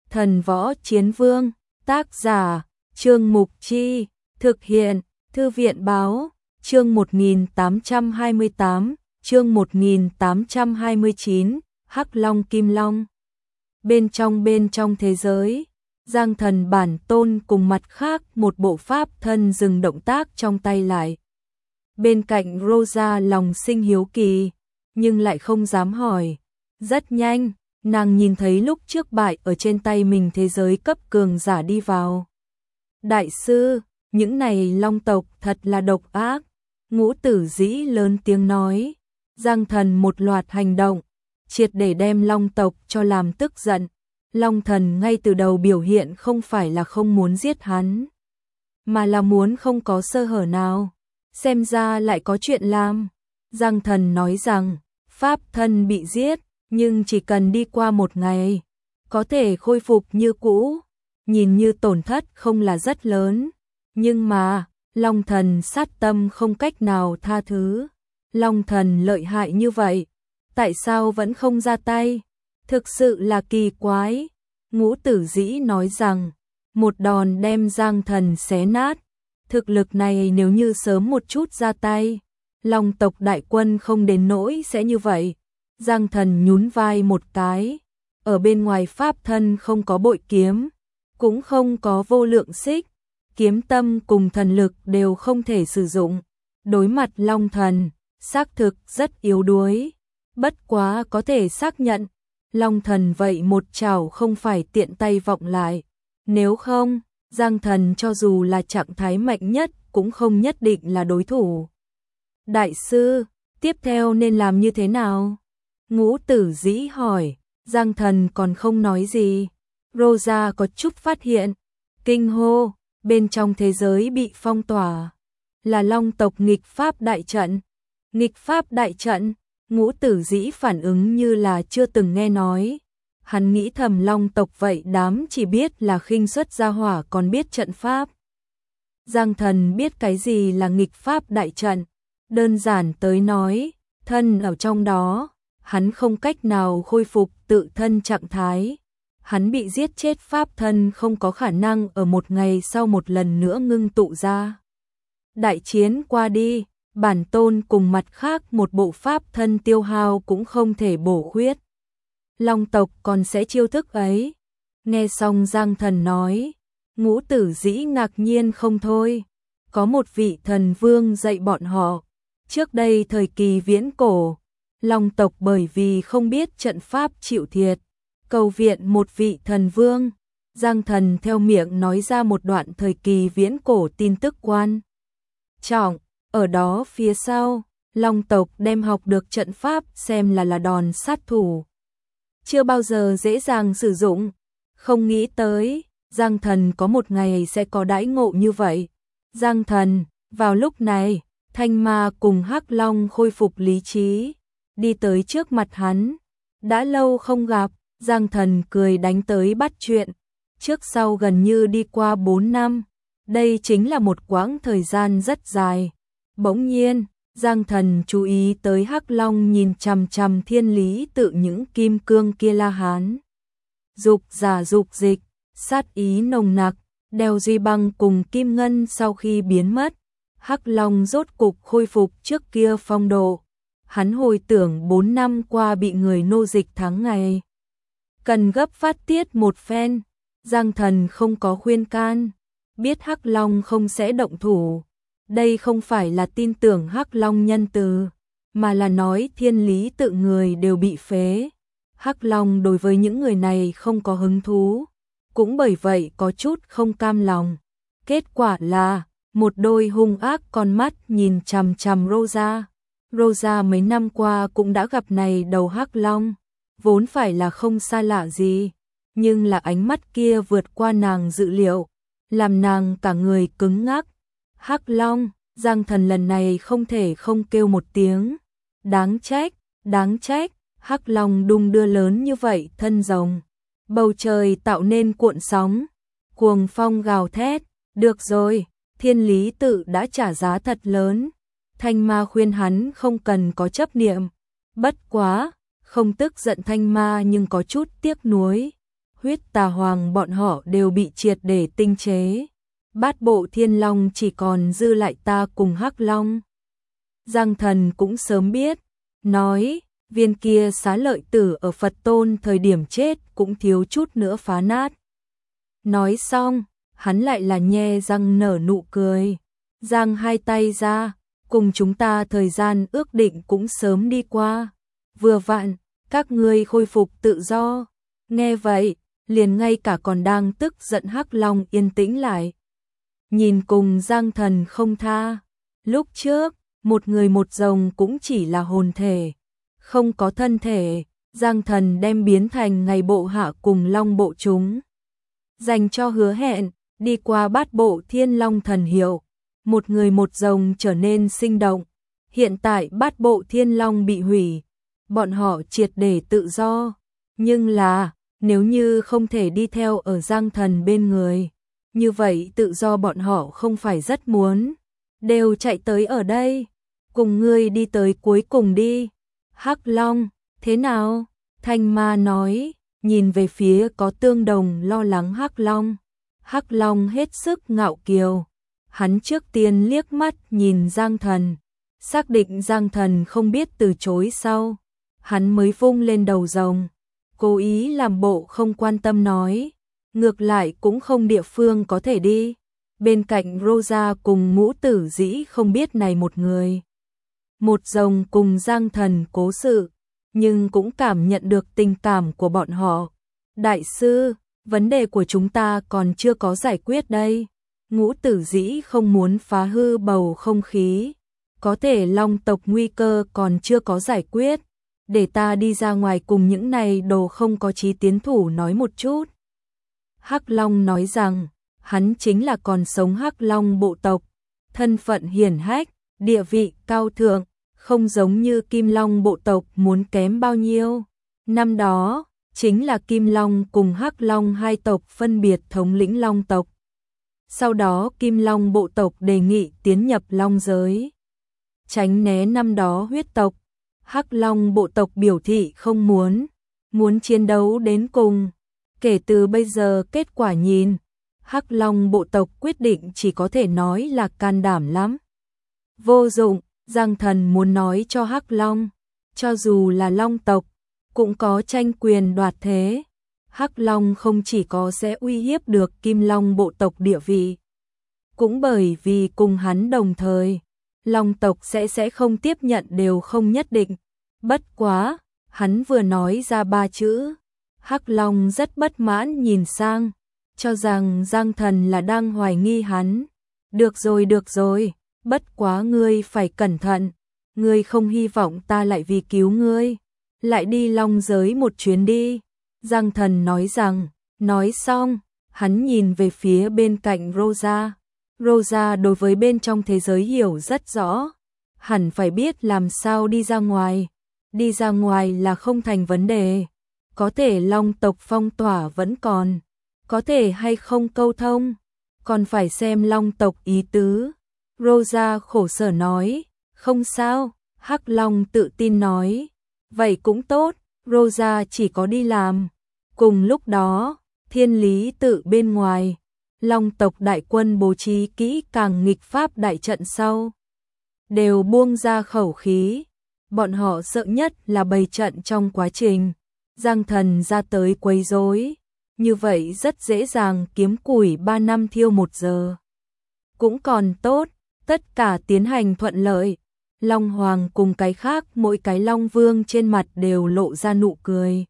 Thần Võ Chiến Vương, tác giả, Trương Mục Chi, thực hiện, Thư viện Báo, chương 1828, chương 1829, Hắc Long Kim Long. Bên trong thế giới, Giang Thần bản tôn cùng mặt khác một bộ pháp thân dừng động tác trong tay lại. Bên cạnh Rosa lòng sinh hiếu kỳ, nhưng lại không dám hỏi. Rất nhanh, nàng nhìn thấy lúc trước bại ở trên tay mình thế giới cấp cường giả đi vào. Đại sư, những này long tộc thật là độc ác. Ngũ Tử Dĩ lớn tiếng nói. Giang Thần một loạt hành động, triệt để đem long tộc cho làm tức giận. Long Thần ngay từ đầu biểu hiện không phải là không muốn giết hắn, mà là muốn không có sơ hở nào. Xem ra lại có chuyện làm. Giang Thần nói rằng, pháp thân bị giết, nhưng chỉ cần đi qua một ngày, có thể khôi phục như cũ. Nhìn như tổn thất không là rất lớn, nhưng mà, Long Thần sát tâm không cách nào tha thứ. Long Thần lợi hại như vậy, tại sao vẫn không ra tay? Thực sự là kỳ quái. Ngũ Tử Dĩ nói rằng, một đòn đem Giang Thần xé nát. Thực lực này nếu như sớm một chút ra tay, Long tộc đại quân không đến nỗi sẽ như vậy. Giang Thần nhún vai một cái, ở bên ngoài pháp thân không có bội kiếm, cũng không có vô lượng xích, kiếm tâm cùng thần lực đều không thể sử dụng. Đối mặt Long Thần, xác thực rất yếu đuối, bất quá có thể xác nhận, Long Thần vậy một chảo không phải tiện tay vọng lại, nếu không, Giang Thần cho dù là trạng thái mạnh nhất cũng không nhất định là đối thủ. Đại sư, tiếp theo nên làm như thế nào? Ngũ Tử Dĩ hỏi. Giang Thần còn không nói gì. Rosa có chút phát hiện, kinh hô, bên trong thế giới bị phong tỏa, là Long tộc nghịch pháp đại trận. Nghịch pháp đại trận? Ngũ Tử Dĩ phản ứng như là chưa từng nghe nói. Hắn nghĩ thầm Long tộc vậy đám chỉ biết là khinh suất gia hỏa còn biết trận pháp. Giang Thần biết cái gì là nghịch pháp đại trận. Đơn giản tới nói, thân ở trong đó, hắn không cách nào khôi phục tự thân trạng thái. Hắn bị giết chết pháp thân không có khả năng ở một ngày sau một lần nữa ngưng tụ ra. Đại chiến qua đi, bản tôn cùng mặt khác một bộ pháp thân tiêu hao cũng không thể bổ khuyết. Long tộc còn sẽ chiêu thức ấy. Nghe xong Giang Thần nói, Ngũ Tử Dĩ ngạc nhiên không thôi. Có một vị thần vương dạy bọn họ. Trước đây thời kỳ viễn cổ, Long tộc bởi vì không biết trận pháp chịu thiệt, cầu viện một vị thần vương. Giang Thần theo miệng nói ra một đoạn thời kỳ viễn cổ tin tức quan trọng. Ở đó phía sau, Long tộc đem học được trận pháp xem là đòn sát thủ. Chưa bao giờ dễ dàng sử dụng. Không nghĩ tới, Giang Thần có một ngày sẽ có đãi ngộ như vậy. Giang Thần, vào lúc này, Thanh Ma cùng Hắc Long khôi phục lý trí, đi tới trước mặt hắn. Đã lâu không gặp, Giang Thần cười đánh tới bắt chuyện. Trước sau gần như đi qua 4 năm, đây chính là một quãng thời gian rất dài. Bỗng nhiên, Giang Thần chú ý tới Hắc Long nhìn chằm chằm Thiên Lý Tự những kim cương kia la hán. Dục giả dục dịch, sát ý nồng nặc, đeo duy băng cùng kim ngân sau khi biến mất. Hắc Long rốt cục khôi phục trước kia phong độ. Hắn hồi tưởng 4 năm qua bị người nô dịch tháng ngày, cần gấp phát tiết một phen. Giang Thần không có khuyên can, biết Hắc Long không sẽ động thủ. Đây không phải là tin tưởng Hắc Long nhân từ, mà là nói Thiên Lý Tự người đều bị phế. Hắc Long đối với những người này không có hứng thú, cũng bởi vậy có chút không cam lòng. Kết quả là, một đôi hung ác con mắt nhìn chằm chằm Rosa. Rosa mấy năm qua cũng đã gặp này đầu Hắc Long, vốn phải là không xa lạ gì, nhưng là ánh mắt kia vượt qua nàng dự liệu, làm nàng cả người cứng ngắc. Hắc Long, Giang Thần lần này không thể không kêu một tiếng. Đáng trách, đáng trách, Hắc Long đung đưa lớn như vậy thân rồng. Bầu trời tạo nên cuộn sóng, cuồng phong gào thét. Được rồi, Thiên Lý Tự đã trả giá thật lớn. Thanh Ma khuyên hắn không cần có chấp niệm. Bất quá, không tức giận Thanh Ma nhưng có chút tiếc nuối. huyết tà hoàng bọn họ đều bị triệt để tinh chế. Bát bộ thiên long chỉ còn dư lại ta cùng Hắc Long. Giang Thần cũng sớm biết, nói, viên kia xá lợi tử ở Phật Tôn thời điểm chết cũng thiếu chút nữa phá nát. Nói xong, hắn lại là nhe răng nở nụ cười, giang hai tay ra, cùng chúng ta thời gian ước định cũng sớm đi qua. Vừa vặn, các ngươi khôi phục tự do. Nghe vậy, liền ngay cả còn đang tức giận Hắc Long yên tĩnh lại. Nhìn cùng Giang Thần không tha. Lúc trước, một người một rồng cũng chỉ là hồn thể, không có thân thể. Giang Thần đem biến thành ngày bộ hạ cùng long bộ chúng. Dành cho hứa hẹn, đi qua bát bộ thiên long thần hiệu. Một người một rồng trở nên sinh động. Hiện tại bát bộ thiên long bị hủy, bọn họ triệt để tự do. Nhưng là, nếu như không thể đi theo ở Giang Thần bên người, như vậy tự do bọn họ không phải rất muốn. Đều chạy tới ở đây, cùng ngươi đi tới cuối cùng đi. Hắc Long, thế nào? Thanh Ma nói, nhìn về phía có tương đồng lo lắng Hắc Long. Hắc Long hết sức ngạo kiều. Hắn trước tiên liếc mắt nhìn Giang Thần, xác định Giang Thần không biết từ chối sau. Hắn mới vung lên đầu rồng, cố ý làm bộ không quan tâm nói, ngược lại cũng không địa phương có thể đi. Bên cạnh Rosa cùng Ngũ Tử Dĩ không biết này một người. Một rồng cùng Giang Thần cố sự, nhưng cũng cảm nhận được tình cảm của bọn họ. Đại sư, vấn đề của chúng ta còn chưa có giải quyết đây. Ngũ Tử Dĩ không muốn phá hư bầu không khí. Có thể long tộc nguy cơ còn chưa có giải quyết. Để ta đi ra ngoài cùng những này đồ không có chí tiến thủ nói một chút. Hắc Long nói rằng, hắn chính là còn sống Hắc Long bộ tộc. Thân phận hiển hách, địa vị cao thượng, không giống như Kim Long bộ tộc muốn kém bao nhiêu. Năm đó, chính là Kim Long cùng Hắc Long hai tộc phân biệt thống lĩnh Long tộc. Sau đó Kim Long bộ tộc đề nghị tiến nhập Long giới, tránh né năm đó huyết tộc. Hắc Long bộ tộc biểu thị không muốn chiến đấu đến cùng. Kể từ bây giờ kết quả nhìn, Hắc Long bộ tộc quyết định chỉ có thể nói là can đảm lắm. Vô dụng, Giang Thần muốn nói cho Hắc Long, cho dù là Long tộc, cũng có tranh quyền đoạt thế. Hắc Long không chỉ có sẽ uy hiếp được Kim Long bộ tộc địa vị, cũng bởi vì cùng hắn đồng thời, Long tộc sẽ không tiếp nhận đều không nhất định. Bất quá, hắn vừa nói ra 3 chữ, Hắc Long rất bất mãn nhìn sang, cho rằng Giang Thần là đang hoài nghi hắn. Được rồi, bất quá ngươi phải cẩn thận, ngươi không hy vọng ta lại vì cứu ngươi, lại đi Long giới một chuyến đi. Giang Thần nói rằng, nói xong, hắn nhìn về phía bên cạnh Rosa. Rosa đối với bên trong thế giới hiểu rất rõ, hẳn phải biết làm sao đi ra ngoài. Đi ra ngoài là không thành vấn đề, có thể Long tộc phong tỏa vẫn còn, có thể hay không câu thông, còn phải xem Long tộc ý tứ. Rosa khổ sở nói, không sao. Hắc Long tự tin nói, vậy cũng tốt. Rosa chỉ có đi làm. Cùng lúc đó, Thiên Lý tự bên ngoài, Long tộc đại quân bố trí kỹ càng nghịch pháp đại trận sau, đều buông ra khẩu khí. Bọn họ sợ nhất là bày trận trong quá trình Giang Thần ra tới quấy rối, như vậy rất dễ dàng kiếm củi 3 năm thiêu 1 giờ. Cũng còn tốt, tất cả tiến hành thuận lợi. Long Hoàng cùng cái khác mỗi cái Long Vương trên mặt đều lộ ra nụ cười.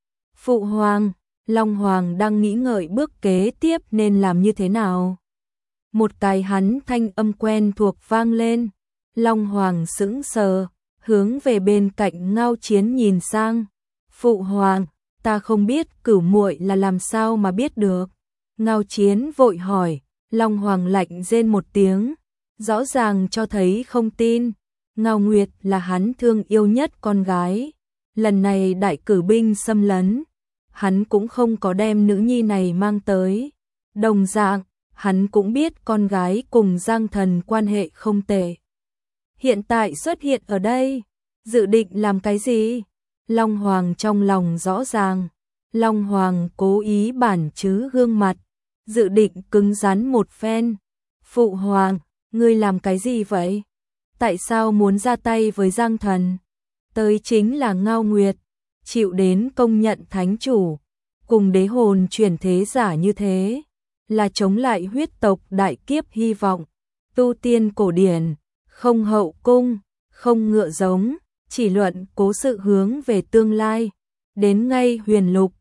Phụ Hoàng, Long Hoàng đang nghĩ ngợi bước kế tiếp nên làm như thế nào. Một cái hắn thanh âm quen thuộc vang lên. Long Hoàng sững sờ, hướng về bên cạnh Ngao Chiến nhìn sang. Phụ Hoàng, ta không biết Cửu muội là làm sao mà biết được. Ngao Chiến vội hỏi. Long Hoàng lạnh rên một tiếng, rõ ràng cho thấy không tin. Ngao Nguyệt là hắn thương yêu nhất con gái, lần này đại cử binh xâm lấn, hắn cũng không có đem nữ nhi này mang tới. Đồng dạng, hắn cũng biết con gái cùng Giang Thần quan hệ không tệ. Hiện tại xuất hiện ở đây, dự định làm cái gì? Long Hoàng trong lòng rõ ràng, Long Hoàng cố ý bản chứ gương mặt, dự định cứng rắn một phen. Phụ Hoàng, ngươi làm cái gì vậy? Tại sao muốn ra tay với Giang Thần? Tới chính là Ngao Nguyệt, chịu đến công nhận thánh chủ, cùng đế hồn chuyển thế giả như thế, là chống lại huyết tộc đại kiếp hy vọng. Tu tiên cổ điển, không hậu cung, không ngựa giống, chỉ luận cố sự hướng về tương lai. Đến ngay huyền lục,